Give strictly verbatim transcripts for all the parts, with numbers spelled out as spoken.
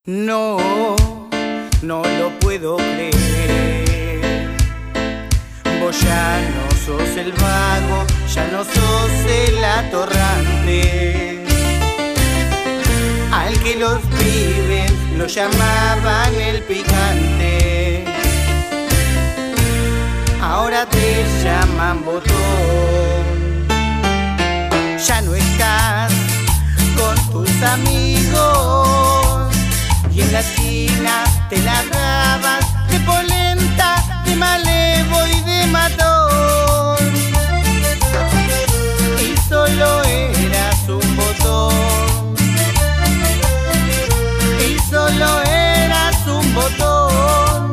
No, no lo puedo creer. Vos ya no sos el vago, ya no sos el atorrante, al que los pibes lo llamaban el picante. Ahora te llaman botón. Ya no estás con tus amigos y en la esquina te largabas de polenta, de malevo y de matón. Y solo eras un botón. Y solo eras un botón.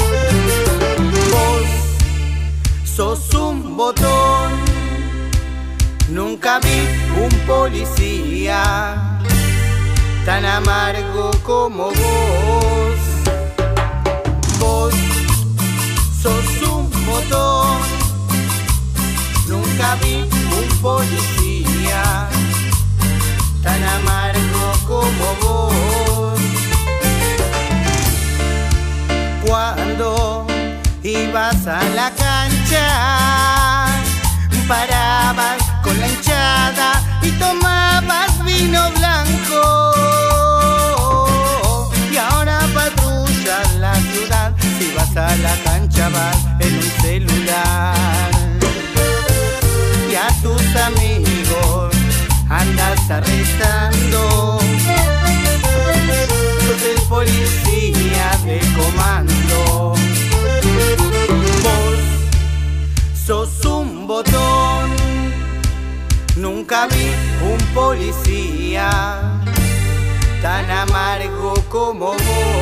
Vos sos un botón. Nunca vi un policía tan amargo como vos. Vos sos un botón. Nunca vi un policía tan amargo como vos. Cuando ibas a la cancha, parabas con la hinchada y tomabas vino blanco. Y ahora patrullas la ciudad, si vas a la cancha vas en un celular. Y a tus amigos andas arrestando. Sos el policía de comando. Vos sos un botón. Nunca vi un policía tan amargo como vos.